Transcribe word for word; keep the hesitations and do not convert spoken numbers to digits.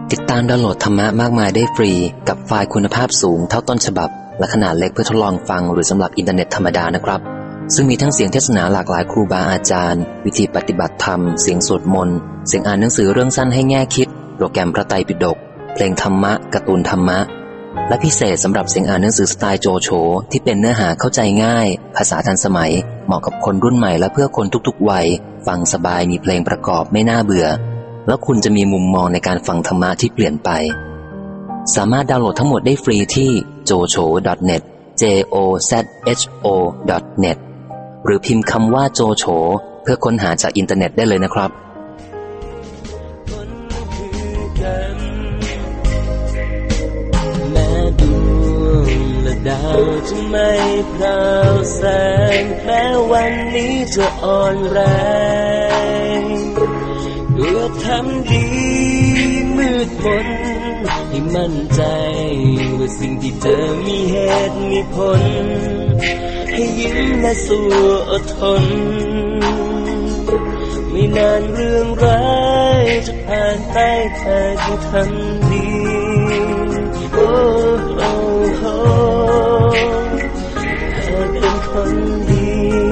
ติดตามดาวน์โหลดธรรมะมากมายได้ฟรีกับไฟล์คุณภาพสูงเท่าต้นฉบับและขนาดเล็กเพื่อทดลองฟังหรือสำหรับอินเทอร์เน็ตธรรมดานะครับซึ่งมีทั้งเสียงเทศนาหลากหลายครูบาอาจารย์วิธีปฏิบัติธรรมเสียงสวดมนต์เสียงอ่านหนังสือเรื่องสั้นให้แง่คิดโปรแกรมพระไตรปิฎกเพลงธรรมะการ์ตูนธรรมะและพิเศษสำหรับเสียงอ่านหนังสือสไตล์โจโฉที่เป็นเนื้อหาเข้าใจง่ายภาษาทันสมัยเหมาะกับคนรุ่นใหม่และเพื่อคนทุกๆวัยฟังสบายมีเพลงประกอบไม่น่าเบื่อแล้วคุณจะมีมุมมองในการฟังธรรมะที่เปลี่ยนไปสามารถดาวน์โหลดทั้งหมดได้ฟรีที่ โจโฉ ดอท เน็ต เจ โอ แซด เอช โอ ดอท เน็ต หรือพิมพ์คำว่าโจโฉเพื่อค้นหาจากอินเทอร์เน็ตได้เลยนะครับแม้ดวงและดาวจะไม่พราวแสงแม้วันนี้จะอ่อนแรงเพื่อทำดีมืดมนให้มั่นใจว่าสิ่งที่เธอมีเหตุมีผลให้ยิ้มและสู้อดทนไม่นานเรื่องร้ายจะผ่านไปเธอจะทำดีโอ้โอ้โอ้เธอเป็นคนดี